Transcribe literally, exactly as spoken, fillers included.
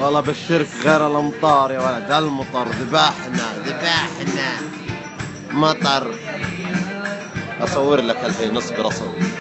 والله بالشرك غير الامطار يا ولد، المطر ذبحنا ذبحنا مطر. اصور لك الحين، اصبر اصور.